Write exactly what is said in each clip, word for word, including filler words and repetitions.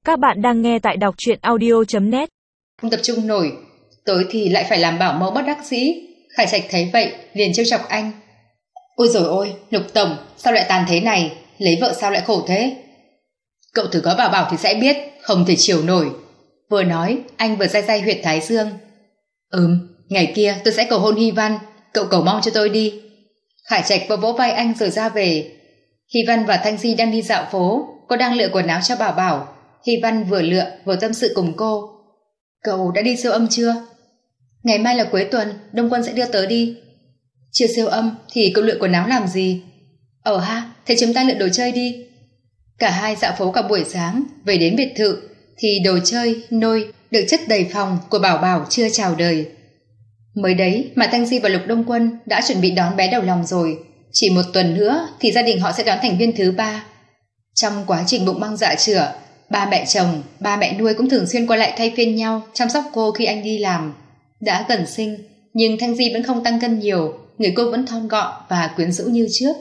Các bạn đang nghe tại đọc truyện audio chấm net. Không tập trung nổi, tối thì lại phải làm bảo mẫu bất đắc dĩ. Khải Trạch thấy vậy liền trêu chọc anh. Ôi dồi ôi, Lục Tổng, sao lại tàn thế này, lấy vợ sao lại khổ thế? Cậu thử có bảo bảo thì sẽ biết, không thể chịu nổi. Vừa nói, anh vừa day day huyệt thái dương. Ừm, ngày kia tôi sẽ cầu hôn Hy Văn, cậu cầu mong cho tôi đi. Khải Trạch vừa vỗ vai anh rồi ra về. Hy Văn và Thanh Di đang đi dạo phố, cô đang lựa quần áo cho Bảo Bảo. Hy Văn vừa lựa vừa tâm sự cùng cô. Cậu đã đi siêu âm chưa? Ngày mai là cuối tuần, Đông Quân sẽ đưa tớ đi. Chưa siêu âm thì cậu lựa quần áo làm gì? Ờ ha, thế chúng ta lựa đồ chơi đi. Cả hai dạo phố cả buổi sáng, về đến biệt thự thì đồ chơi, nôi được chất đầy phòng của Bảo Bảo chưa chào đời. Mới đấy mà Thanh Di và Lục Đông Quân đã chuẩn bị đón bé đầu lòng rồi. Chỉ một tuần nữa thì gia đình họ sẽ đón thành viên thứ ba. Trong quá trình bụng băng dạ chữa, ba mẹ chồng, ba mẹ nuôi cũng thường xuyên qua lại thay phiên nhau chăm sóc cô khi anh đi làm. Đã gần sinh, nhưng Thanh Di vẫn không tăng cân nhiều, người cô vẫn thon gọn và quyến rũ như trước.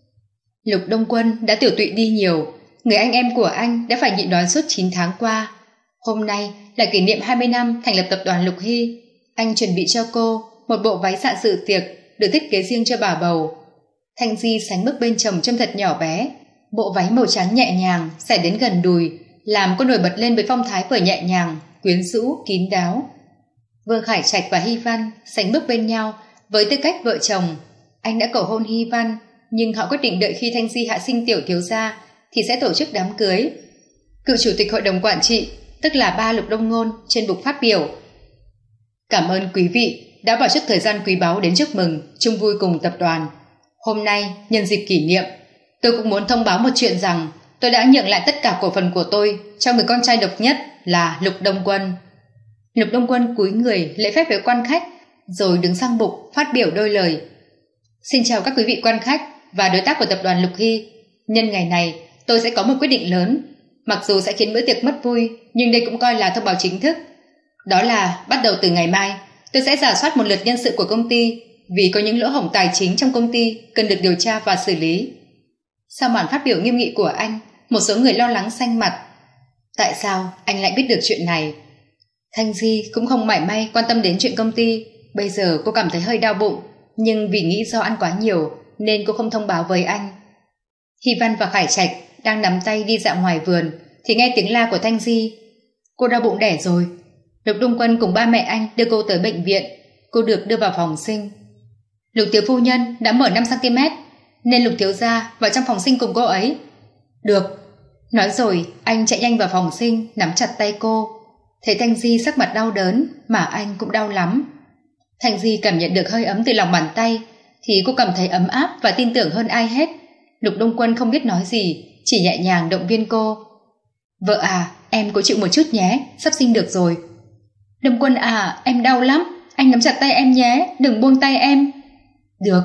Lục Đông Quân đã tiểu tụy đi nhiều, người anh em của anh đã phải nhịn đói suốt chín tháng qua. Hôm nay là kỷ niệm hai mươi năm thành lập tập đoàn Lục Hy. Anh chuẩn bị cho cô một bộ váy dạ dự tiệc được thiết kế riêng cho bà bầu. Thanh Di sánh bước bên chồng trông thật nhỏ bé. Bộ váy màu trắng nhẹ nhàng xẻ đến gần đùi, làm cô nổi bật lên với phong thái vừa nhẹ nhàng, quyến rũ, kín đáo. Vương Khải Trạch và Hy Văn sánh bước bên nhau với tư cách vợ chồng. Anh đã cầu hôn Hy Văn, nhưng họ quyết định đợi khi Thanh Di hạ sinh tiểu thiếu gia thì sẽ tổ chức đám cưới. Cựu chủ tịch hội đồng quản trị, tức là ba Lục Đông Ngôn, trên bục phát biểu. Cảm ơn quý vị đã bỏ chút thời gian quý báu đến chúc mừng, chung vui cùng tập đoàn. Hôm nay, nhân dịp kỷ niệm, tôi cũng muốn thông báo một chuyện rằng tôi đã nhượng lại tất cả cổ phần của tôi cho người con trai độc nhất là Lục Đông Quân. Lục Đông Quân cúi người lễ phép với quan khách, rồi đứng sang bục phát biểu đôi lời. Xin chào các quý vị quan khách và đối tác của tập đoàn Lục Hy. Nhân ngày này, tôi sẽ có một quyết định lớn. Mặc dù sẽ khiến bữa tiệc mất vui, nhưng đây cũng coi là thông báo chính thức. Đó là bắt đầu từ ngày mai, tôi sẽ rà soát một lượt nhân sự của công ty, vì có những lỗ hổng tài chính trong công ty cần được điều tra và xử lý. Sau màn phát biểu nghiêm nghị của anh, một số người lo lắng xanh mặt. Tại sao anh lại biết được chuyện này? Thanh Di cũng không mảy may quan tâm đến chuyện công ty. Bây giờ cô cảm thấy hơi đau bụng, nhưng vì nghĩ do ăn quá nhiều nên cô không thông báo với anh. Hy Văn và Khải Trạch đang nắm tay đi dạo ngoài vườn thì nghe tiếng la của Thanh Di. Cô đau bụng đẻ rồi. Lục Đông Quân cùng ba mẹ anh đưa cô tới bệnh viện. Cô được đưa vào phòng sinh. Lục tiểu phu nhân đã mở năm xăng ti mét, nên Lục thiếu gia vào trong phòng sinh cùng cô ấy. Được. Nói rồi anh chạy nhanh vào phòng sinh, nắm chặt tay cô. Thấy Thanh Di sắc mặt đau đớn mà anh cũng đau lắm. Thanh Di cảm nhận được hơi ấm từ lòng bàn tay thì cô cảm thấy ấm áp và tin tưởng hơn ai hết. Lục Đông Quân không biết nói gì, chỉ nhẹ nhàng động viên cô. Vợ à, em cố chịu một chút nhé, sắp sinh được rồi. Đông Quân à, em đau lắm, anh nắm chặt tay em nhé, đừng buông tay em. Được.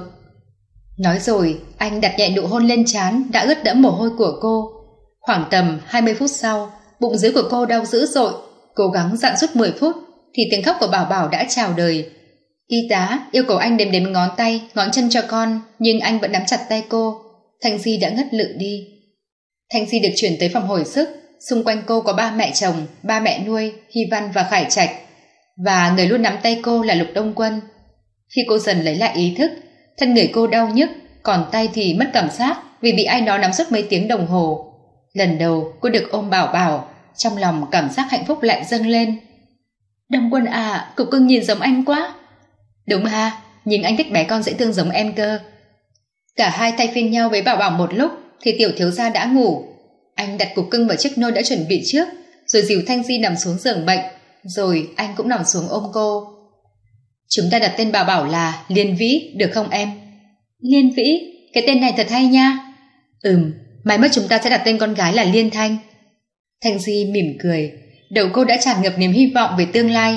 Nói rồi anh đặt nhẹ nụ hôn lên trán đã ướt đẫm mồ hôi của cô. Khoảng tầm hai mươi phút sau, bụng dưới của cô đau dữ dội. Cố gắng dặn suốt mười phút thì tiếng khóc của Bảo Bảo đã chào đời. Y tá yêu cầu anh đếm đếm ngón tay, ngón chân cho con, nhưng anh vẫn nắm chặt tay cô. Thanh Di đã ngất lự đi. Thanh Di được chuyển tới phòng hồi sức. Xung quanh cô có ba mẹ chồng, ba mẹ nuôi, Hy Văn và Khải Trạch. Và người luôn nắm tay cô là Lục Đông Quân. Khi cô dần lấy lại ý thức, thân người cô đau nhức, còn tay thì mất cảm giác vì bị ai đó nắm suốt mấy tiếng đồng hồ. Lần đầu cô được ôm Bảo Bảo, trong lòng cảm giác hạnh phúc lại dâng lên. Đông Quân à, cục cưng nhìn giống anh quá. Đúng ha, nhưng anh thích bé con dễ thương giống em cơ. Cả hai thay phiên nhau với Bảo Bảo một lúc thì tiểu thiếu gia đã ngủ. Anh đặt cục cưng vào chiếc nôi đã chuẩn bị trước, rồi dìu Thanh Di nằm xuống giường bệnh, rồi anh cũng nằm xuống ôm cô. Chúng ta đặt tên Bảo Bảo là Liên Vĩ, được không em? Liên Vĩ, cái tên này thật hay nha. Ừm, mai mốt chúng ta sẽ đặt tên con gái là Liên Thanh. Thanh Di mỉm cười, đầu cô đã tràn ngập niềm hy vọng về tương lai.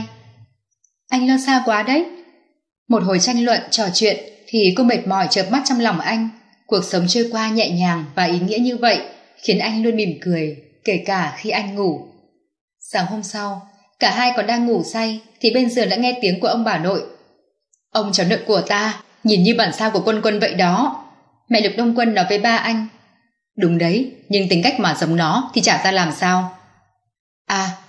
Anh lo xa quá đấy. Một hồi tranh luận trò chuyện thì cô mệt mỏi chợp mắt trong lòng anh. Cuộc sống trôi qua nhẹ nhàng và ý nghĩa như vậy khiến anh luôn mỉm cười, kể cả khi anh ngủ. Sáng hôm sau, cả hai còn đang ngủ say thì bên giường đã nghe tiếng của ông bà nội. Ông cháu nội của ta nhìn như bản sao của Quân Quân vậy đó. Mẹ Lục Đông Quân nói với ba anh. Đúng đấy, nhưng tính cách mà giống nó thì chả ra làm sao.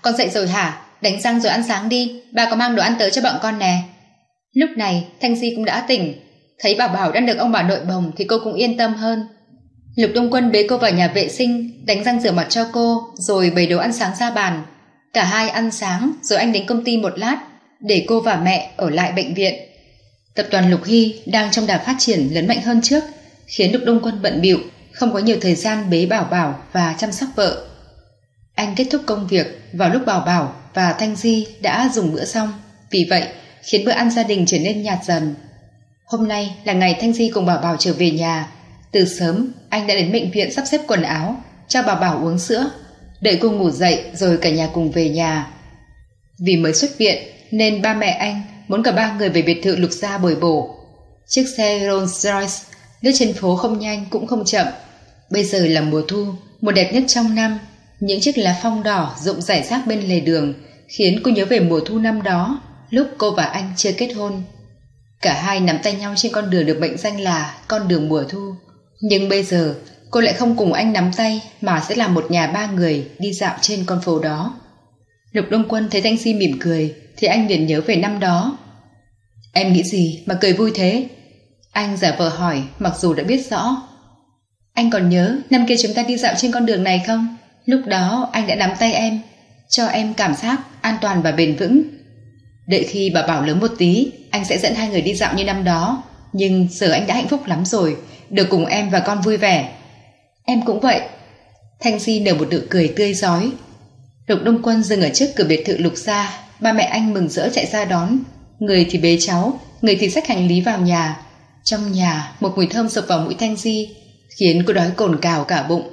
Con dậy rồi hả? Đánh răng rồi ăn sáng đi, ba có mang đồ ăn tới cho bọn con nè. Lúc này Thanh Di cũng đã tỉnh, thấy Bảo Bảo đang được ông bà nội bồng thì cô cũng yên tâm hơn. Lục Đông Quân bế cô vào nhà vệ sinh, đánh răng rửa mặt cho cô, rồi bày đồ ăn sáng ra bàn. Cả hai ăn sáng rồi anh đến công ty một lát, để cô và mẹ ở lại bệnh viện. Tập đoàn Lục Hy đang trong đà phát triển lớn mạnh hơn trước, khiến Lục Đông Quân bận bịu, không có nhiều thời gian bế Bảo Bảo và chăm sóc vợ. Anh kết thúc công việc vào lúc Bảo Bảo và Thanh Di đã dùng bữa xong, vì vậy khiến bữa ăn gia đình trở nên nhạt dần. Hôm nay là ngày Thanh Di cùng Bảo Bảo trở về nhà. Từ sớm anh đã đến bệnh viện sắp xếp quần áo, cho Bảo Bảo uống sữa, đợi cô ngủ dậy rồi cả nhà cùng về nhà. Vì mới xuất viện nên ba mẹ anh muốn cả ba người về biệt thự Lục gia bồi bổ. Chiếc xe Rolls Royce lướt trên phố không nhanh cũng không chậm. Bây giờ là mùa thu, mùa đẹp nhất trong năm. Những chiếc lá phong đỏ rụng rải rác bên lề đường khiến cô nhớ về mùa thu năm đó, lúc cô và anh chưa kết hôn. Cả hai nắm tay nhau trên con đường được mệnh danh là con đường mùa thu. Nhưng bây giờ cô lại không cùng anh nắm tay, mà sẽ là một nhà ba người đi dạo trên con phố đó. Lục Đông Quân thấy Thanh Di mỉm cười thì anh liền nhớ về năm đó. Em nghĩ gì mà cười vui thế? Anh giả vờ hỏi mặc dù đã biết rõ. Anh còn nhớ năm kia chúng ta đi dạo trên con đường này không? Lúc đó anh đã nắm tay em, cho em cảm giác an toàn và bền vững. Đợi khi Bảo Bảo lớn một tí, anh sẽ dẫn hai người đi dạo như năm đó. Nhưng giờ anh đã hạnh phúc lắm rồi, được cùng em và con vui vẻ. Em cũng vậy. Thanh Di nở một nụ cười tươi rói. Lục Đông Quân dừng ở trước cửa biệt thự Lục gia. Ba mẹ anh mừng rỡ chạy ra đón, người thì bế cháu, người thì xách hành lý vào nhà. Trong nhà một mùi thơm sộc vào mũi Thanh Di, khiến cô đói cồn cào cả bụng.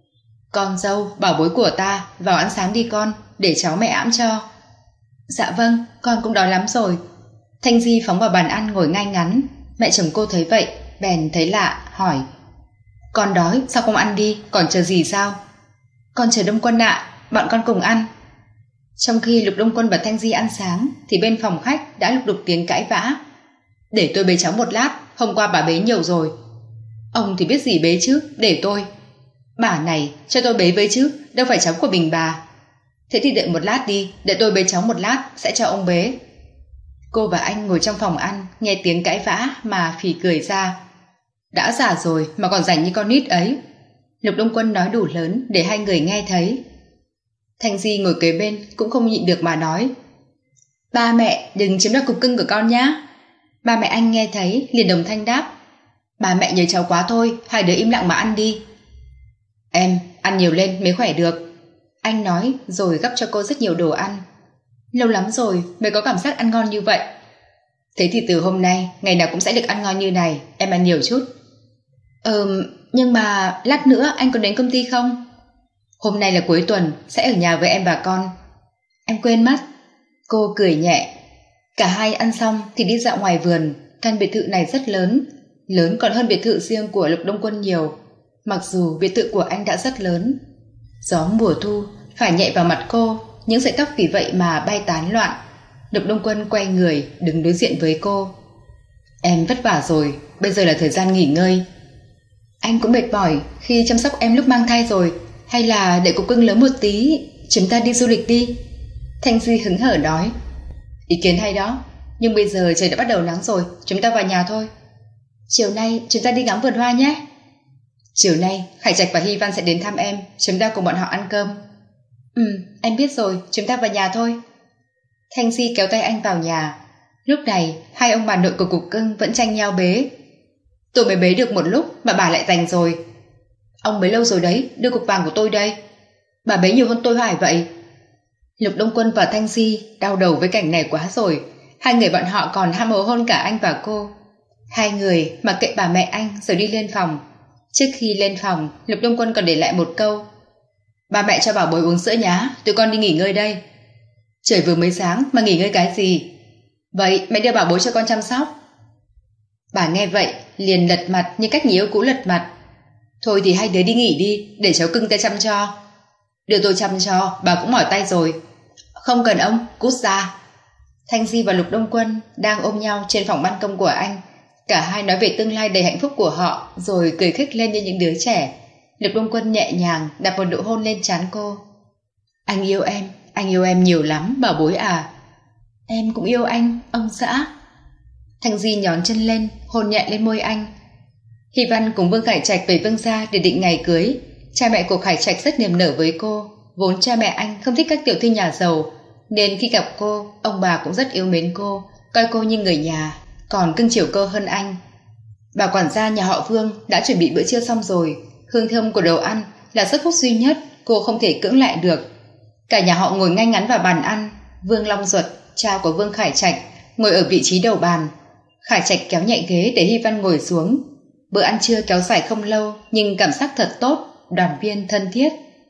Con dâu, bảo bối của ta, vào ăn sáng đi con, để cháu mẹ ẵm cho. Dạ vâng, con cũng đói lắm rồi. Thanh Di phóng vào bàn ăn ngồi ngay ngắn. Mẹ chồng cô thấy vậy bèn thấy lạ, hỏi: Con đói sao không ăn đi, còn chờ gì sao? Con chờ Đông Quân ạ, bọn con cùng ăn. Trong khi Lục Đông Quân và Thanh Di ăn sáng thì bên phòng khách đã lục đục tiếng cãi vã. Để tôi bế cháu một lát, hôm qua bà bế nhiều rồi. Ông thì biết gì bế chứ, để tôi. Bà này cho tôi bế với chứ, đâu phải cháu của mình bà. Thế thì đợi một lát đi, để tôi bế cháu một lát, sẽ cho ông bế. Cô và anh ngồi trong phòng ăn, nghe tiếng cãi vã mà phì cười ra. Đã già rồi mà còn rảnh như con nít ấy. Lục Đông Quân nói đủ lớn để hai người nghe thấy. Thanh Di ngồi kế bên cũng không nhịn được mà nói: Ba mẹ đừng chiếm đoạt cục cưng của con nhá. Ba mẹ anh nghe thấy liền đồng thanh đáp: Ba mẹ nhớ cháu quá thôi, hai đứa im lặng mà ăn đi. Em ăn nhiều lên mới khỏe được. Anh nói rồi gắp cho cô rất nhiều đồ ăn. Lâu lắm rồi mới có cảm giác ăn ngon như vậy. Thế thì từ hôm nay ngày nào cũng sẽ được ăn ngon như này, em ăn nhiều chút. Ừm, nhưng mà lát nữa anh còn đến công ty không? Hôm nay là cuối tuần, sẽ ở nhà với em và con. Em quên mất. Cô cười nhẹ. Cả hai ăn xong thì đi dạo ngoài vườn. Căn biệt thự này rất lớn, lớn còn hơn biệt thự riêng của Lục Đông Quân nhiều. Mặc dù biệt thự của anh đã rất lớn. Gió mùa thu phải nhẹ vào mặt cô, những sợi tóc vì vậy mà bay tán loạn. Lục Đông Quân quay người đứng đối diện với cô. Em vất vả rồi, bây giờ là thời gian nghỉ ngơi. Anh cũng mệt mỏi khi chăm sóc em lúc mang thai rồi. Hay là để cục cưng lớn một tí, chúng ta đi du lịch đi. Thanh Di hứng hở nói. Ý kiến hay đó, nhưng bây giờ trời đã bắt đầu nắng rồi, chúng ta vào nhà thôi. Chiều nay chúng ta đi ngắm vườn hoa nhé. Chiều nay Khải Trạch và Hy Văn sẽ đến thăm em, chúng ta cùng bọn họ ăn cơm. Ừ, em biết rồi, chúng ta vào nhà thôi. Thanh Di kéo tay anh vào nhà. Lúc này hai ông bà nội của cục cưng vẫn tranh nhau bế. Tôi mới bế được một lúc mà bà lại giành rồi. Ông bế lâu rồi đấy, đưa cục vàng của tôi đây. Bà bế nhiều hơn tôi phải vậy? Lục Đông Quân và Thanh Di đau đầu với cảnh này quá rồi. Hai người bọn họ còn ham hố hơn cả anh và cô. Hai người mặc kệ bà mẹ anh rồi đi lên phòng. Trước khi lên phòng, Lục Đông Quân còn để lại một câu: Ba mẹ cho bảo bối uống sữa nhá, tụi con đi nghỉ ngơi đây. Trời vừa mới sáng mà nghỉ ngơi cái gì? Vậy mẹ đưa bảo bối cho con chăm sóc. Bà nghe vậy liền lật mặt như cách người yêu cũ lật mặt. Thôi thì hai đứa đi nghỉ đi, để cháu cưng tay chăm cho. Đưa tôi chăm cho, bà cũng mỏi tay rồi. Không cần ông, cút ra. Thanh Di và Lục Đông Quân đang ôm nhau trên phòng ban công của anh. Cả hai nói về tương lai đầy hạnh phúc của họ, rồi cười khích lên như những đứa trẻ. Lục Đông Quân nhẹ nhàng đặt một nụ hôn lên trán cô. Anh yêu em, anh yêu em nhiều lắm, bảo bối à. Em cũng yêu anh, ông xã. Thanh Di nhón chân lên, hôn nhẹ lên môi anh. Hy Văn cùng Vương Khải Trạch về Vương gia để định ngày cưới. Cha mẹ của Khải Trạch rất niềm nở với cô. Vốn cha mẹ anh không thích các tiểu thư nhà giàu, nên khi gặp cô, ông bà cũng rất yêu mến cô, coi cô như người nhà, còn cưng chiều cô hơn anh. Bà quản gia nhà họ Vương đã chuẩn bị bữa trưa xong rồi. Hương thơm của đồ ăn là sức hút duy nhất cô không thể cưỡng lại được. Cả nhà họ ngồi ngay ngắn vào bàn ăn. Vương Long Duật, cha của Vương Khải Trạch, ngồi ở vị trí đầu bàn. Khải Trạch kéo nhẹ ghế để Hy Văn ngồi xuống. Bữa ăn trưa kéo dài không lâu, nhưng cảm giác thật tốt, đoàn viên thân thiết.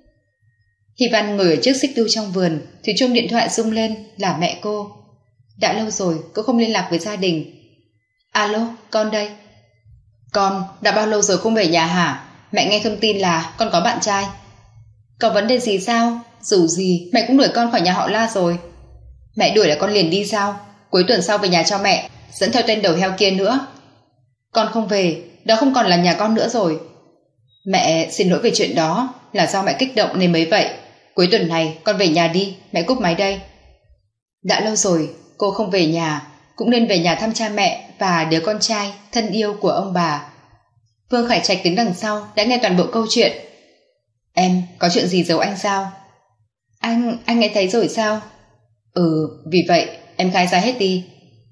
Hy Văn ngồi ở trước xích đu trong vườn, thì chuông điện thoại rung lên là mẹ cô. Đã lâu rồi cô không liên lạc với gia đình. Alo, con đây. Con, đã bao lâu rồi không về nhà hả? Mẹ nghe thông tin là con có bạn trai. Có vấn đề gì sao? Dù gì mẹ cũng đuổi con khỏi nhà họ La rồi. Mẹ đuổi là con liền đi sao? Cuối tuần sau về nhà cho mẹ, dẫn theo tên đầu heo kia nữa. Con không về, đó không còn là nhà con nữa rồi. Mẹ xin lỗi về chuyện đó, là do mẹ kích động nên mới vậy. Cuối tuần này con về nhà đi, mẹ cúp máy đây. Đã lâu rồi cô không về nhà, cũng nên về nhà thăm cha mẹ và đứa con trai thân yêu của ông bà. Vương Khải Trạch đứng đằng sau đã nghe toàn bộ câu chuyện. Em có chuyện gì giấu anh sao? Anh, anh nghe thấy rồi sao? Ừ, vì vậy em khai ra hết đi.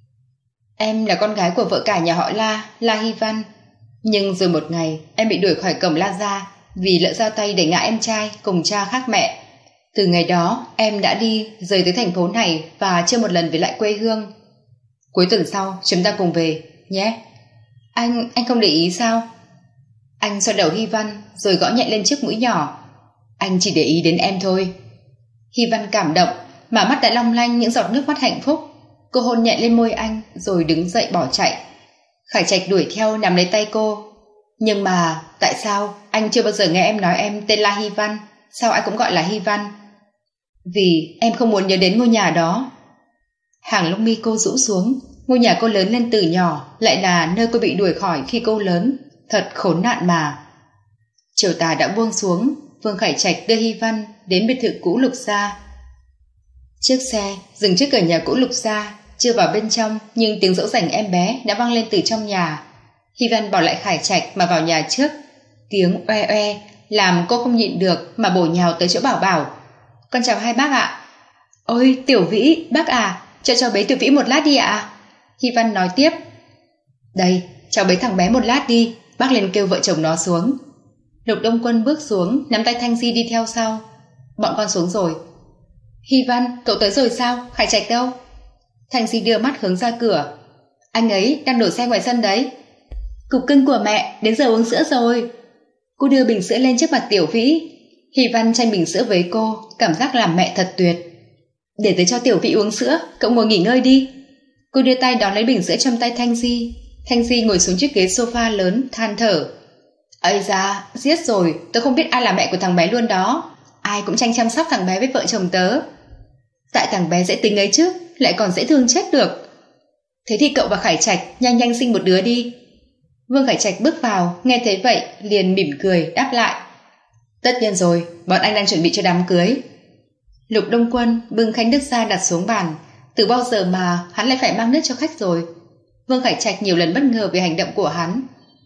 Em là con gái của vợ cả nhà họ La, La Hy Văn. Nhưng rồi một ngày em bị đuổi khỏi cổng La gia vì lỡ ra tay để ngã em trai cùng cha khác mẹ. Từ ngày đó em đã đi rời tới thành phố này và chưa một lần về lại quê hương. Cuối tuần sau chúng ta cùng về nhé. Anh, anh không để ý sao? Anh xoa đầu Hy Văn rồi gõ nhẹ lên chiếc mũi nhỏ. Anh chỉ để ý đến em thôi. Hy Văn cảm động mà mắt đã long lanh những giọt nước mắt hạnh phúc. Cô hôn nhẹ lên môi anh rồi đứng dậy bỏ chạy. Khải Trạch đuổi theo nắm lấy tay cô. Nhưng mà tại sao anh chưa bao giờ nghe em nói em tên là Hy Văn? Sao anh cũng gọi là Hy Văn? Vì em không muốn nhớ đến ngôi nhà đó. Hàng lông mi cô rũ xuống. Ngôi nhà cô lớn lên từ nhỏ lại là nơi cô bị đuổi khỏi khi cô lớn. Thật khốn nạn mà. Chiều tà đã buông xuống. Vương Khải Trạch đưa Hy Văn đến biệt thự cũ Lục gia. Chiếc xe dừng trước cửa nhà cũ Lục gia. Chưa vào bên trong nhưng tiếng dỗ dành em bé đã vang lên từ trong nhà. Hy Văn bỏ lại Khải Trạch mà vào nhà trước. Tiếng oe oe làm cô không nhịn được mà bổ nhào tới chỗ Bảo Bảo. Con chào hai bác ạ. Ôi Tiểu Vĩ, bác à, cho cháu bế Tiểu Vĩ một lát đi ạ. Hy Văn nói tiếp. Đây, cháu bế thằng bé một lát đi. Bác liền kêu vợ chồng nó xuống. Lục Đông Quân bước xuống, nắm tay Thanh Di đi theo sau. Bọn con xuống rồi. Hy Văn, cậu tới rồi sao? Khải Trạch đâu? Thanh Di đưa mắt hướng ra cửa. Anh ấy đang đổ xe ngoài sân đấy. Cục cưng của mẹ, đến giờ uống sữa rồi. Cô đưa bình sữa lên trước mặt Tiểu Vĩ. Hy Văn tranh bình sữa với cô, cảm giác làm mẹ thật tuyệt. Để tới cho Tiểu Vĩ uống sữa, cậu ngồi nghỉ ngơi đi. Cô đưa tay đón lấy bình sữa trong tay Thanh Di. Thanh Di ngồi xuống chiếc ghế sofa lớn, than thở. Ây da, giết rồi, tôi không biết ai là mẹ của thằng bé luôn đó. Ai cũng tranh chăm sóc thằng bé với vợ chồng tớ. Tại thằng bé dễ tính ấy chứ, lại còn dễ thương chết được. Thế thì cậu và Khải Trạch nhanh nhanh sinh một đứa đi. Vương Khải Trạch bước vào, nghe thấy vậy liền mỉm cười đáp lại. Tất nhiên rồi, bọn anh đang chuẩn bị cho đám cưới. Lục Đông Quân bưng khánh nước ra đặt xuống bàn. Từ bao giờ mà hắn lại phải mang nước cho khách rồi? Vương Khải Trạch nhiều lần bất ngờ về hành động của hắn.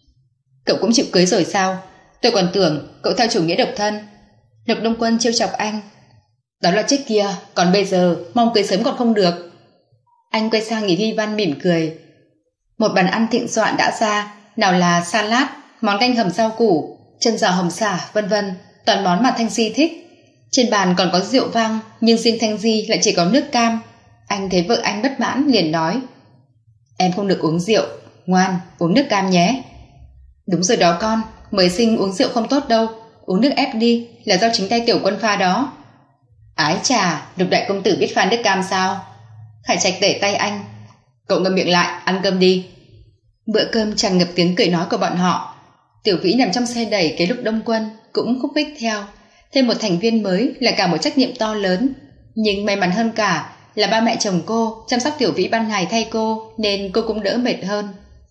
Cậu cũng chịu cưới rồi sao? Tôi còn tưởng cậu theo chủ nghĩa độc thân. Lục Đông Quân trêu chọc anh. Đó là trước kia, còn bây giờ mong cưới sớm còn không được. Anh quay sang nhìn Hy Văn mỉm cười. Một bàn ăn thịnh soạn đã ra, nào là salad, món canh hầm rau củ, chân giò hồng xả, vân vân, toàn món mà Thanh Di thích. Trên bàn còn có rượu vang, nhưng riêng Thanh Di lại chỉ có nước cam. Anh thấy vợ anh bất mãn liền nói. Em không được uống rượu, ngoan, uống nước cam nhé. Đúng rồi đó con, mới sinh uống rượu không tốt đâu, uống nước ép đi, là do chính tay Tiểu Quân pha đó. Ái chà, Lục đại công tử biết pha nước cam sao? Khải Trạch đẩy tay anh. Cậu ngậm miệng lại, ăn cơm đi. Bữa cơm tràn ngập tiếng cười nói của bọn họ. Tiểu Vĩ nằm trong xe đẩy kế Lục Đông Quân cũng khúc khích theo. Thêm một thành viên mới là cả một trách nhiệm to lớn. Nhưng may mắn hơn cả là ba mẹ chồng cô chăm sóc Tiểu Vĩ ban ngày thay cô, nên cô cũng đỡ mệt hơn.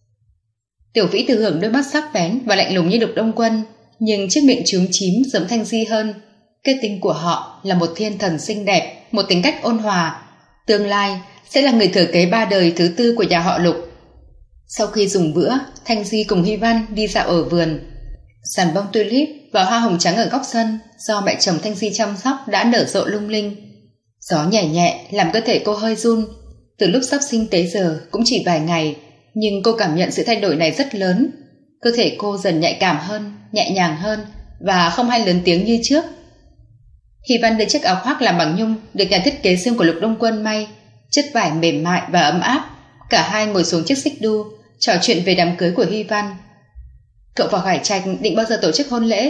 Tiểu Vĩ thừa hưởng đôi mắt sắc bén và lạnh lùng như Lục Đông Quân, nhưng chiếc miệng trúng chím giống Thanh Di hơn. Kết tinh của họ là một thiên thần xinh đẹp, một tính cách ôn hòa. Tương lai sẽ là người thừa kế ba đời thứ tư của nhà họ Lục. Sau khi dùng bữa, Thanh Di cùng Hy Văn đi dạo ở vườn. Giàn bông tulip và hoa hồng trắng ở góc sân do mẹ chồng Thanh Di chăm sóc đã nở rộ lung linh. Gió nhẹ nhẹ làm cơ thể cô hơi run. Từ lúc sắp sinh tới giờ cũng chỉ vài ngày, nhưng cô cảm nhận sự thay đổi này rất lớn. Cơ thể cô dần nhạy cảm hơn, nhẹ nhàng hơn và không hay lớn tiếng như trước. Hy Văn đưa chiếc áo khoác làm bằng nhung được nhà thiết kế riêng của Lục Đông Quân may, chất vải mềm mại và ấm áp. Cả hai ngồi xuống chiếc xích đu, trò chuyện về đám cưới của Hy Văn. Cậu và Khải Trạch định bao giờ tổ chức hôn lễ?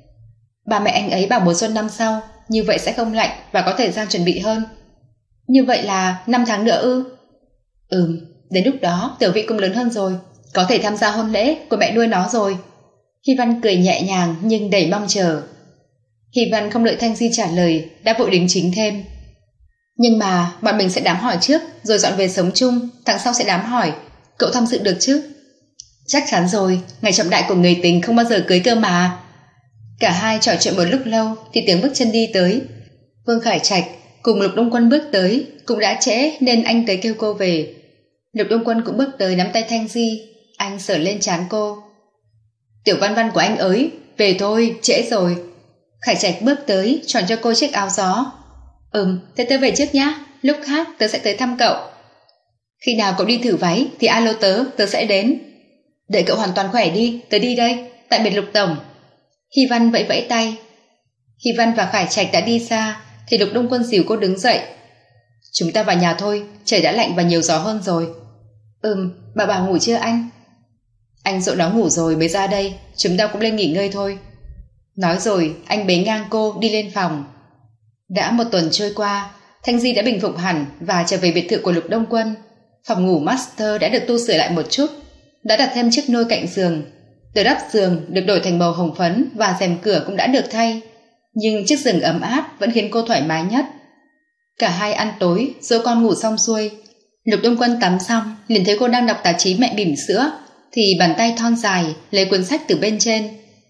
Ba mẹ anh ấy bảo mùa xuân năm sau, như vậy sẽ không lạnh và có thời gian chuẩn bị hơn. Như vậy là năm tháng nữa ư? Ừm, đến lúc đó Tiểu Vị cũng lớn hơn rồi, có thể tham gia hôn lễ của mẹ nuôi nó rồi. Hy Văn cười nhẹ nhàng nhưng đầy mong chờ. Hy Văn không đợi Thanh Di trả lời, đã vội đính chính thêm. Nhưng mà bọn mình sẽ đám hỏi trước, rồi dọn về sống chung, tháng sau sẽ đám hỏi. Cậu tham dự được chứ? Chắc chắn rồi, ngày trọng đại của người tình không bao giờ cưới cơ mà. Cả hai trò chuyện một lúc lâu thì tiếng bước chân đi tới. Vương Khải Trạch cùng Lục Đông Quân bước tới, cũng đã trễ nên anh tới kêu cô về. Lục Đông Quân cũng bước tới nắm tay Thanh Di, anh sờ lên trán cô. Tiểu Văn Văn của anh ơi, về thôi, trễ rồi. Khải Trạch bước tới tròn cho cô chiếc áo gió. Ừm, thế tớ về trước nhá, lúc khác tớ sẽ tới thăm cậu. Khi nào cậu đi thử váy thì alo tớ, tớ sẽ đến. Đợi cậu hoàn toàn khỏe đi, tớ đi đây, tạm biệt Lục Tổng. Hy Văn vẫy vẫy tay. Hy Văn và Khải Trạch đã đi xa thì Lục Đông Quân dìu cô đứng dậy. Chúng ta vào nhà thôi, trời đã lạnh và nhiều gió hơn rồi. Ừm, bà bảo ngủ chưa anh? Anh dỗ nó ngủ rồi mới ra đây, chúng ta cũng lên nghỉ ngơi thôi. Nói rồi anh bế ngang cô đi lên phòng. Đã một tuần trôi qua, Thanh Di đã bình phục hẳn và trở về biệt thự của Lục Đông Quân. Phòng ngủ master đã được tu sửa lại một chút, đã đặt thêm chiếc nôi cạnh giường. Tờ đắp giường được đổi thành màu hồng phấn và rèm cửa cũng đã được thay. Nhưng chiếc giường ấm áp vẫn khiến cô thoải mái nhất. Cả hai ăn tối rồi con ngủ xong xuôi. Lục Đông Quân tắm xong liền thấy cô đang đọc tạp chí Mẹ Bỉm Sữa thì bàn tay thon dài lấy cuốn sách từ bên trên.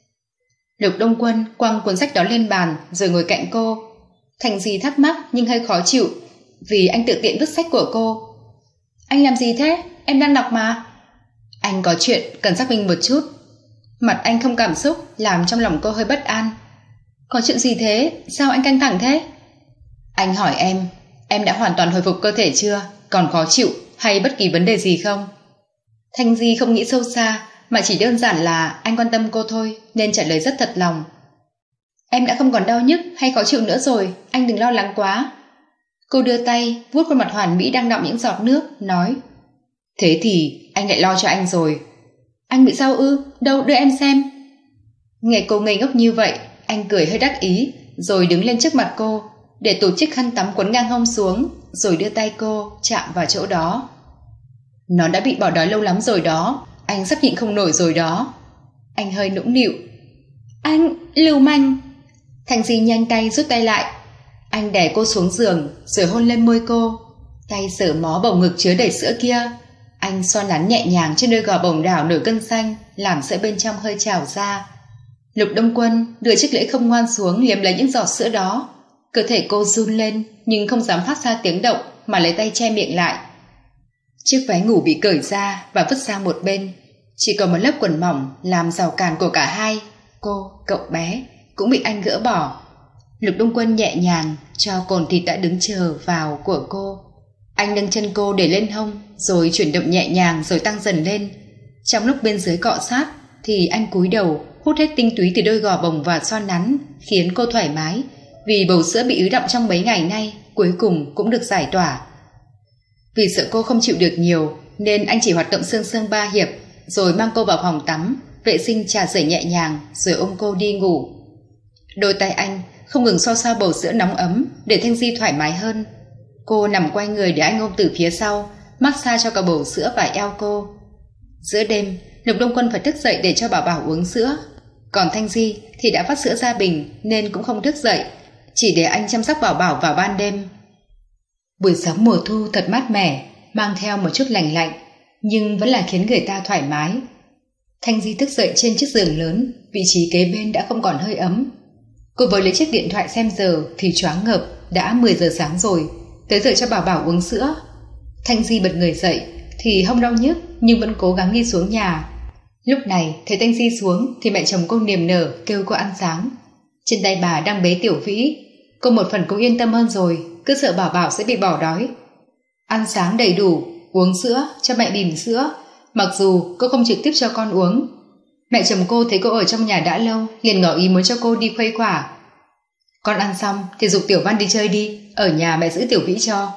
Lục Đông Quân quăng cuốn sách đó lên bàn rồi ngồi cạnh cô. Thành Di thắc mắc nhưng hơi khó chịu vì anh tự tiện vứt sách của cô. Anh làm gì thế? Em đang đọc mà. Anh có chuyện cần xác minh một chút. Mặt anh không cảm xúc làm trong lòng cô hơi bất an. Có chuyện gì thế? Sao anh căng thẳng thế? Anh hỏi em, em đã hoàn toàn hồi phục cơ thể chưa? Còn khó chịu hay bất kỳ vấn đề gì không? Thanh Di không nghĩ sâu xa mà chỉ đơn giản là anh quan tâm cô thôi nên trả lời rất thật lòng. Em đã không còn đau nhức hay khó chịu nữa rồi, anh đừng lo lắng quá. Cô đưa tay vuốt khuôn mặt hoàn mỹ đang đọng những giọt nước, nói. Thế thì anh lại lo cho anh rồi. Anh bị sao ư? Đâu, đưa em xem. Nghe cô ngây ngốc như vậy, anh cười hơi đắc ý rồi đứng lên trước mặt cô để tổ chức khăn tắm quấn ngang hông xuống rồi đưa tay cô chạm vào chỗ đó. Nó đã bị bỏ đói lâu lắm rồi đó, anh sắp nhịn không nổi rồi đó. Anh hơi nũng nịu. Anh, lưu manh. Thanh Di nhanh tay rút tay lại. Anh đè cô xuống giường rồi hôn lên môi cô, tay sờ mó bầu ngực chứa đầy sữa kia. Anh xoa nắn nhẹ nhàng trên đôi gò bồng đảo nổi gân xanh làm sữa bên trong hơi trào ra. Lục Đông Quân đưa chiếc lưỡi không ngoan xuống liếm lấy những giọt sữa đó. Cơ thể cô run lên nhưng không dám phát ra tiếng động mà lấy tay che miệng lại. Chiếc váy ngủ bị cởi ra và vứt sang một bên. Chỉ còn một lớp quần mỏng làm rào cản của cả hai. Cô, cậu bé cũng bị anh gỡ bỏ. Lục Đông Quân nhẹ nhàng cho cồn thịt đã đứng chờ vào của cô. Anh nâng chân cô để lên hông rồi chuyển động nhẹ nhàng rồi tăng dần lên. Trong lúc bên dưới cọ sát thì anh cúi đầu hút hết tinh túy từ đôi gò bồng và xoa nắn, khiến cô thoải mái vì bầu sữa bị ứ đọng trong mấy ngày nay cuối cùng cũng được giải tỏa. Vì sợ cô không chịu được nhiều nên anh chỉ hoạt động xương xương ba hiệp rồi mang cô vào phòng tắm, vệ sinh trà sữa nhẹ nhàng rồi ôm cô đi ngủ. Đôi tay anh không ngừng xoa xoa bầu sữa nóng ấm để Thanh Di thoải mái hơn. Cô nằm quay người để anh ôm từ phía sau, massage cho cả bầu sữa và eo cô. Giữa đêm, Lục Đông Quân phải thức dậy để cho Bảo Bảo uống sữa. Còn Thanh Di thì đã vắt sữa ra bình nên cũng không thức dậy, chỉ để anh chăm sóc Bảo Bảo vào ban đêm. Buổi sáng mùa thu thật mát mẻ, mang theo một chút lành lạnh, nhưng vẫn là khiến người ta thoải mái. Thanh Di thức dậy trên chiếc giường lớn, vị trí kế bên đã không còn hơi ấm. Cô vừa lấy chiếc điện thoại xem giờ thì choáng ngợp. đã mười giờ sáng rồi, tới giờ cho Bảo Bảo uống sữa. Thanh Di bật người dậy thì hông đau nhức nhưng vẫn cố gắng đi xuống nhà. Lúc này thấy Thanh Di xuống thì mẹ chồng cô niềm nở kêu cô ăn sáng. Trên tay bà đang bế Tiểu Vĩ, cô một phần cũng yên tâm hơn rồi, cứ sợ Bảo Bảo sẽ bị bỏ đói. Ăn sáng đầy đủ, uống sữa, cho mẹ bỉm sữa, mặc dù cô không trực tiếp cho con uống. Mẹ chồng cô thấy cô ở trong nhà đã lâu liền ngỏ ý muốn cho cô đi khuây khỏa. Con ăn xong thì giục Tiểu Văn đi chơi đi, ở nhà mẹ giữ Tiểu Vĩ cho.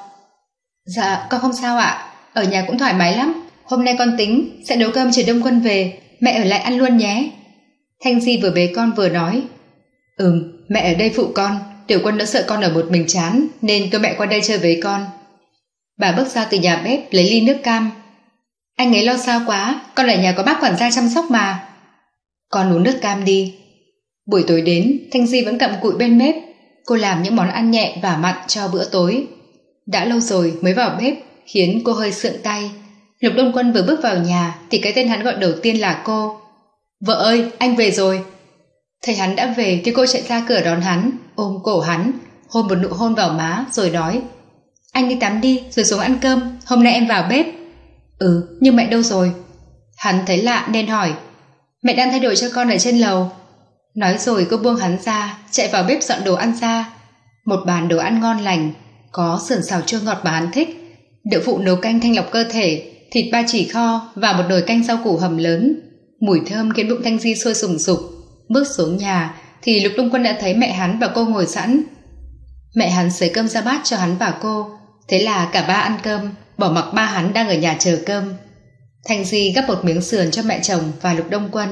Dạ con không sao ạ, ở nhà cũng thoải mái lắm. Hôm nay con tính sẽ nấu cơm chờ Đông Quân về, mẹ ở lại ăn luôn nhé. Thanh Di vừa bế con vừa nói. Ừm, mẹ ở đây phụ con, Tiểu Quân đã sợ con ở một mình chán nên kêu mẹ qua đây chơi với con. Bà bước ra từ nhà bếp lấy ly nước cam. Anh ấy lo sao quá, con ở nhà có bác quản gia chăm sóc mà. Con uống nước cam đi. Buổi tối đến, Thanh Di vẫn cặm cụi bên bếp. Cô làm những món ăn nhẹ và mặn cho bữa tối. Đã lâu rồi mới vào bếp, khiến cô hơi sượng tay. Lục Đông Quân vừa bước vào nhà thì cái tên hắn gọi đầu tiên là cô. Vợ ơi, anh về rồi. Thấy hắn đã về thì cô chạy ra cửa đón hắn, ôm cổ hắn, hôn một nụ hôn vào má rồi nói. Anh đi tắm đi rồi xuống ăn cơm, hôm nay em vào bếp. Ừ, nhưng mẹ đâu rồi? Hắn thấy lạ nên hỏi. Mẹ đang thay đổi cho con ở trên lầu. Nói rồi cô buông hắn ra, chạy vào bếp dọn đồ ăn ra. Một bàn đồ ăn ngon lành, có sườn xào chua ngọt mà hắn thích, đậu phụ nấu canh thanh lọc cơ thể, thịt ba chỉ kho và một nồi canh rau củ hầm lớn. Mùi thơm khiến bụng Thanh Di sôi sùng sục. Bước xuống nhà thì Lục Đông Quân đã thấy mẹ hắn và cô ngồi sẵn. Mẹ hắn xới cơm ra bát cho hắn và cô. Thế là cả ba ăn cơm, bỏ mặc ba hắn đang ở nhà chờ cơm. Thanh Di gắp một miếng sườn cho mẹ chồng và Lục Đông Quân.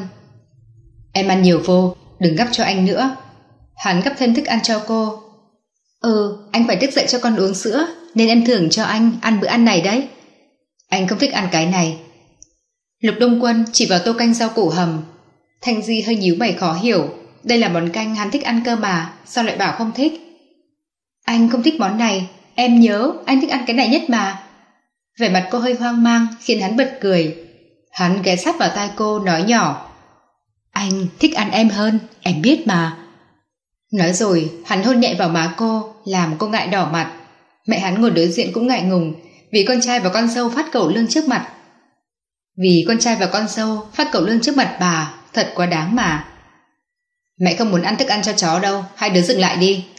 Em ăn nhiều vô, đừng gắp cho anh nữa. Hắn gắp thêm thức ăn cho cô. Ừ, anh phải thức dậy cho con uống sữa, nên em thưởng cho anh ăn bữa ăn này đấy. Anh không thích ăn cái này. Lục Đông Quân chỉ vào tô canh rau củ hầm. Thanh Di hơi nhíu mày khó hiểu. Đây là món canh hắn thích ăn cơ mà, sao lại bảo không thích? Anh không thích món này, em nhớ anh thích ăn cái này nhất mà. Vẻ mặt cô hơi hoang mang khiến hắn bật cười. Hắn ghé sát vào tai cô nói nhỏ. Anh thích ăn em hơn, em biết mà. Nói rồi hắn hôn nhẹ vào má cô, làm cô ngại đỏ mặt. Mẹ hắn ngồi đối diện cũng ngại ngùng, vì con trai và con dâu phát cẩu lương trước mặt. Vì con trai và con dâu phát cẩu lương trước mặt bà, thật quá đáng mà. Mẹ không muốn ăn thức ăn cho chó đâu, hai đứa dừng lại đi.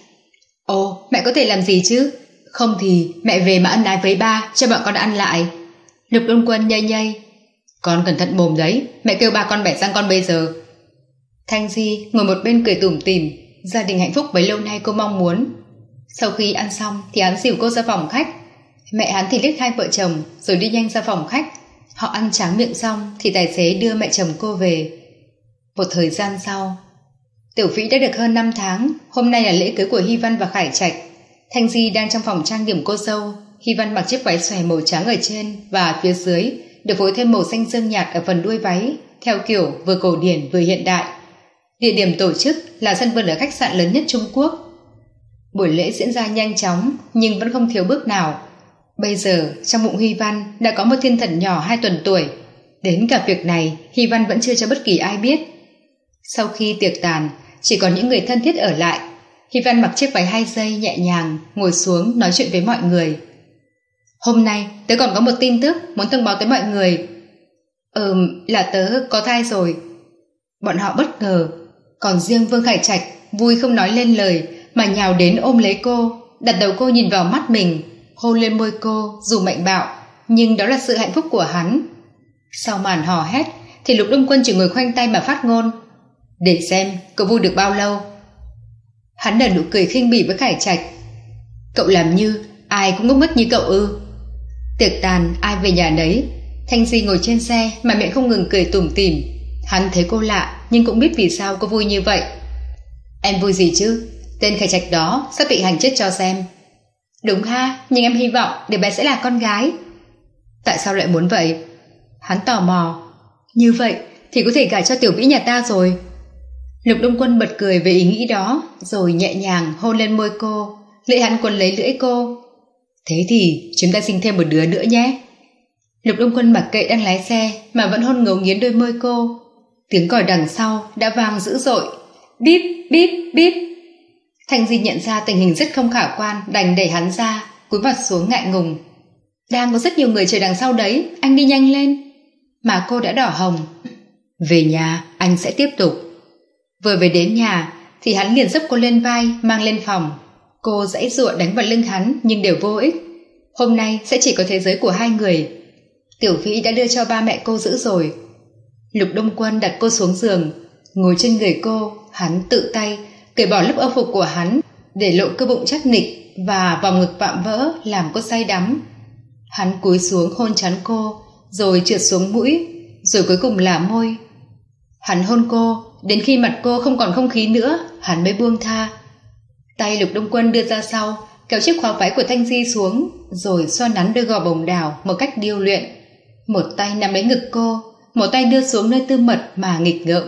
Ồ, mẹ có thể làm gì chứ? Không thì mẹ về mà ân ái với ba, cho bọn con ăn lại. Lục Đông Quân nhây nhây. Con cẩn thận mồm đấy, mẹ kêu ba con bẻ răng con bây giờ. Thanh Di ngồi một bên cười tủm tỉm, gia đình hạnh phúc bấy lâu nay cô mong muốn. Sau khi ăn xong thì hắn dìu cô ra phòng khách. Mẹ hắn thì liếc hai vợ chồng rồi đi nhanh ra phòng khách. Họ ăn tráng miệng xong thì tài xế đưa mẹ chồng cô về. Một thời gian sau, Tiểu Vĩ đã được hơn năm tháng. Hôm nay là lễ cưới của Hy Văn và Khải Trạch. Thanh Di đang trong phòng trang điểm cô dâu. Hy Văn mặc chiếc váy xòe màu trắng ở trên và phía dưới được phối thêm màu xanh dương nhạt ở phần đuôi váy, theo kiểu vừa cổ điển vừa hiện đại. Địa điểm tổ chức là sân vườn ở khách sạn lớn nhất Trung Quốc. Buổi lễ diễn ra nhanh chóng nhưng vẫn không thiếu bước nào. Bây giờ trong bụng Hy Văn đã có một thiên thần nhỏ hai tuần tuổi. Đến cả việc này Hy Văn vẫn chưa cho bất kỳ ai biết. Sau khi tiệc tàn, chỉ còn những người thân thiết ở lại. Hy Văn mặc chiếc váy hai dây nhẹ nhàng ngồi xuống nói chuyện với mọi người. Hôm nay tớ còn có một tin tức muốn thông báo tới mọi người. Ừm, là tớ có thai rồi. Bọn họ bất ngờ. Còn riêng Vương Khải Trạch vui không nói lên lời mà nhào đến ôm lấy cô, đặt đầu cô nhìn vào mắt mình, hôn lên môi cô dù mạnh bạo, nhưng đó là sự hạnh phúc của hắn. Sau màn hò hét thì Lục Đông Quân chỉ ngồi khoanh tay mà phát ngôn. Để xem cậu vui được bao lâu. Hắn nở nụ cười khinh bỉ với Khải Trạch. Cậu làm như ai cũng ngốc nghếch như cậu ư? Tiệc tàn ai về nhà nấy. Thanh Di ngồi trên xe mà miệng không ngừng cười tủm tỉm. Hắn thấy cô lạ nhưng cũng biết vì sao cô vui như vậy. Em vui gì chứ? Tên Khải Trạch đó sắp bị hành chết cho xem. Đúng ha, nhưng em hy vọng để bé sẽ là con gái. Tại sao lại muốn vậy? Hắn tò mò. Như vậy thì có thể gả cho Tiểu Vĩ nhà ta rồi. Lục Đông Quân bật cười về ý nghĩ đó, rồi nhẹ nhàng hôn lên môi cô, lưỡi hắn quấn lấy lưỡi cô. Thế thì chúng ta sinh thêm một đứa nữa nhé. Lục Đông Quân mặc kệ đang lái xe mà vẫn hôn ngấu nghiến đôi môi cô. Tiếng còi đằng sau đã vang dữ dội. Bíp bíp bíp. Thanh Di nhận ra tình hình rất không khả quan, đành đẩy hắn ra, cúi mặt xuống ngại ngùng. Đang có rất nhiều người chờ đằng sau đấy, anh đi nhanh lên. Mà cô đã đỏ hồng. Về nhà, anh sẽ tiếp tục. Vừa về đến nhà thì hắn liền xốc cô lên vai, mang lên phòng. Cô giãy giụa đánh vào lưng hắn nhưng đều vô ích. Hôm nay sẽ chỉ có thế giới của hai người. Tiểu Vĩ đã đưa cho ba mẹ cô giữ rồi. Lục Đông Quân đặt cô xuống giường, ngồi trên người cô. Hắn tự tay cởi bỏ lớp âu phục của hắn, để lộ cơ bụng chắc nịch và vòng ngực vạm vỡ làm cô say đắm. Hắn cúi xuống hôn trán cô, rồi trượt xuống mũi, rồi cuối cùng là môi. Hắn hôn cô đến khi mặt cô không còn không khí nữa, hắn mới buông tha. Tay Lục Đông Quân đưa ra sau, kéo chiếc khóa váy của Thanh Di xuống, rồi xoa nắn đôi gò bồng đào một cách điêu luyện. Một tay nắm lấy ngực cô, một tay đưa xuống nơi tư mật mà nghịch ngợm.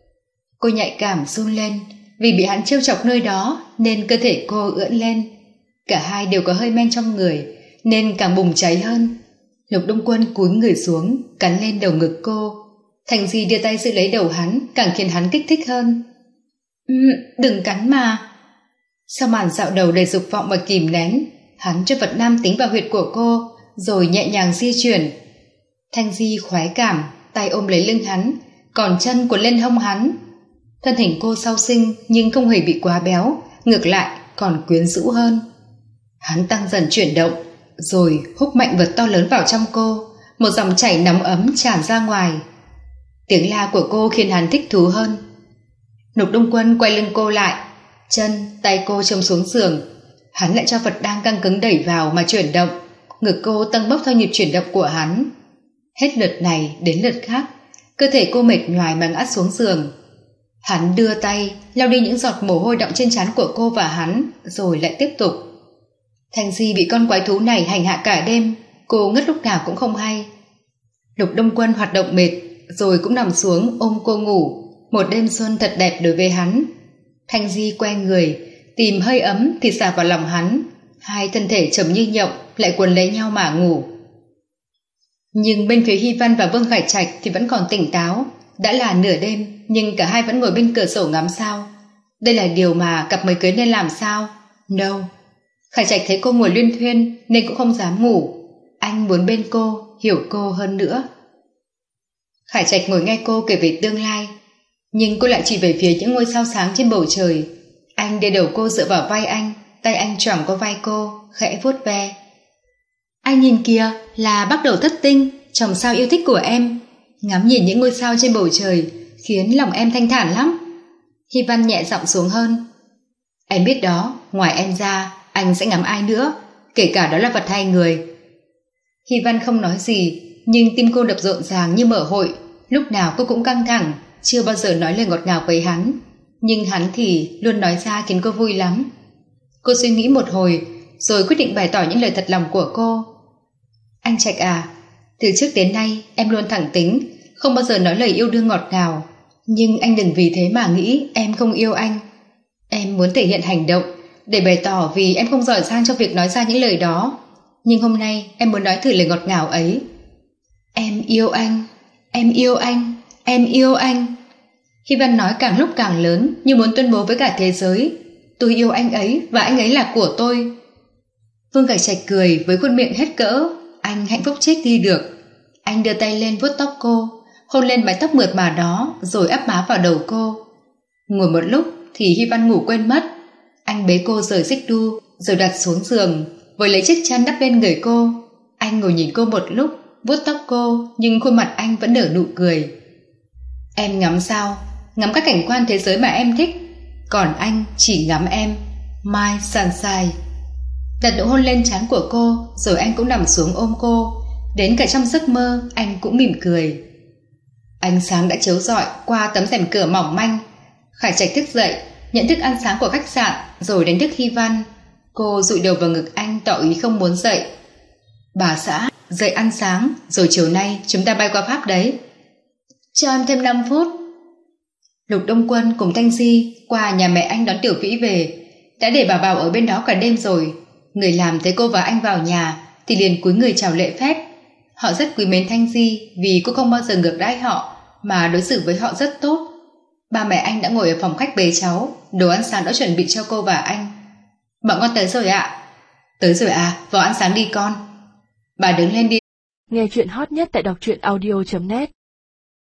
Cô nhạy cảm run lên, vì bị hắn trêu chọc nơi đó nên cơ thể cô ưỡn lên. Cả hai đều có hơi men trong người nên càng bùng cháy hơn. Lục Đông Quân cúi người xuống, cắn lên đầu ngực cô. Thanh Di đưa tay giữ lấy đầu hắn, càng khiến hắn kích thích hơn. Ừ, đừng cắn mà. Sau màn dạo đầu đầy dục vọng và kìm nén, hắn cho vật nam tính vào huyệt của cô, rồi nhẹ nhàng di chuyển. Thanh Di khoái cảm, tay ôm lấy lưng hắn, còn chân cuốn lên hông hắn. Thân hình cô sau sinh nhưng không hề bị quá béo, ngược lại còn quyến rũ hơn. Hắn tăng dần chuyển động, rồi húc mạnh vật to lớn vào trong cô, một dòng chảy nóng ấm tràn ra ngoài. Tiếng la của cô khiến hắn thích thú hơn. Lục Đông Quân quay lưng cô lại, chân, tay cô trông xuống giường. Hắn lại cho vật đang căng cứng đẩy vào mà chuyển động, ngực cô tăng bốc theo nhịp chuyển động của hắn. Hết lượt này đến lượt khác, cơ thể cô mệt nhoài mà ngã xuống giường. Hắn đưa tay lau đi những giọt mồ hôi đọng trên trán của cô và hắn, rồi lại tiếp tục. Thanh Di bị con quái thú này hành hạ cả đêm, cô ngất lúc nào cũng không hay. Lục Đông Quân hoạt động mệt, rồi cũng nằm xuống ôm cô ngủ. Một đêm xuân thật đẹp đối với hắn. Thanh Di quay người, tìm hơi ấm thì xả vào lòng hắn. Hai thân thể chồng như nhộng lại quấn lấy nhau mà ngủ. Nhưng bên phía Hy Văn và Vương Khải Trạch thì vẫn còn tỉnh táo. Đã là nửa đêm nhưng cả hai vẫn ngồi bên cửa sổ ngắm sao. Đây là điều mà cặp mới cưới nên làm sao? No. Khải Trạch thấy cô ngồi luyên thuyên nên cũng không dám ngủ. Anh muốn bên cô, hiểu cô hơn nữa. Khải Trạch ngồi nghe cô kể về tương lai, nhưng cô lại chỉ về phía những ngôi sao sáng trên bầu trời. Anh để đầu cô dựa vào vai anh, tay anh choàng qua vai cô, khẽ vuốt ve. Anh nhìn kìa, là bắt đầu thất tinh, chòm sao yêu thích của em. Ngắm nhìn những ngôi sao trên bầu trời khiến lòng em thanh thản lắm. Hy Văn nhẹ giọng xuống hơn. Em biết đó, ngoài em ra anh sẽ ngắm ai nữa, kể cả đó là vật hay người. Hy Văn không nói gì, nhưng tim cô đập rộn ràng như mở hội. Lúc nào cô cũng căng thẳng, chưa bao giờ nói lời ngọt ngào với hắn, nhưng hắn thì luôn nói ra khiến cô vui lắm. Cô suy nghĩ một hồi rồi quyết định bày tỏ những lời thật lòng của cô. Anh Trạch à, từ trước đến nay em luôn thẳng tính, không bao giờ nói lời yêu đương ngọt ngào, nhưng anh đừng vì thế mà nghĩ em không yêu anh. Em muốn thể hiện hành động để bày tỏ vì em không giỏi giang trong việc nói ra những lời đó, nhưng hôm nay em muốn nói thử lời ngọt ngào ấy. Em yêu anh, em yêu anh, em yêu anh. Hy Văn nói càng lúc càng lớn, như muốn tuyên bố với cả thế giới, tôi yêu anh ấy và anh ấy là của tôi. Vương Khải Trạch cười với khuôn miệng hết cỡ, anh hạnh phúc chết đi được. Anh đưa tay lên vuốt tóc cô, hôn lên mái tóc mượt mà đó, rồi áp má vào đầu cô. Ngồi một lúc thì Hy Văn ngủ quên mất. Anh bế cô rời xích đu, rồi đặt xuống giường, với lấy chiếc chăn đắp lên người cô. Anh ngồi nhìn cô một lúc, vuốt tóc cô, nhưng khuôn mặt anh vẫn nở nụ cười. Em ngắm sao? Ngắm các cảnh quan thế giới mà em thích, còn anh chỉ ngắm em. My Sunshine. Đặt nụ hôn lên trán của cô, rồi anh cũng nằm xuống ôm cô. Đến cả trong giấc mơ anh cũng mỉm cười. Ánh sáng đã chiếu rọi qua tấm rèm cửa mỏng manh. Khải Trạch thức dậy, nhận thức ăn sáng của khách sạn, rồi đánh thức Hy Văn. Cô dụi đầu vào ngực anh tỏ ý không muốn dậy. Bà xã, dậy ăn sáng, rồi chiều nay chúng ta bay qua Pháp đấy. Cho em thêm năm phút. Lục Đông Quân cùng Thanh Di qua nhà mẹ anh đón Tiểu Vĩ về, đã để bà Bảo ở bên đó cả đêm rồi. Người làm thấy cô và anh vào nhà thì liền cúi người chào lễ phép. Họ rất quý mến Thanh Di vì cô không bao giờ ngược đãi họ, mà đối xử với họ rất tốt. Ba mẹ anh đã ngồi ở phòng khách bế cháu, đồ ăn sáng đã chuẩn bị cho cô và anh. Bọn con tới rồi ạ. Tới rồi à, vào ăn sáng đi con. Bà đứng lên đi. Nghe chuyện hot nhất tại đọc truyện audio chấm net.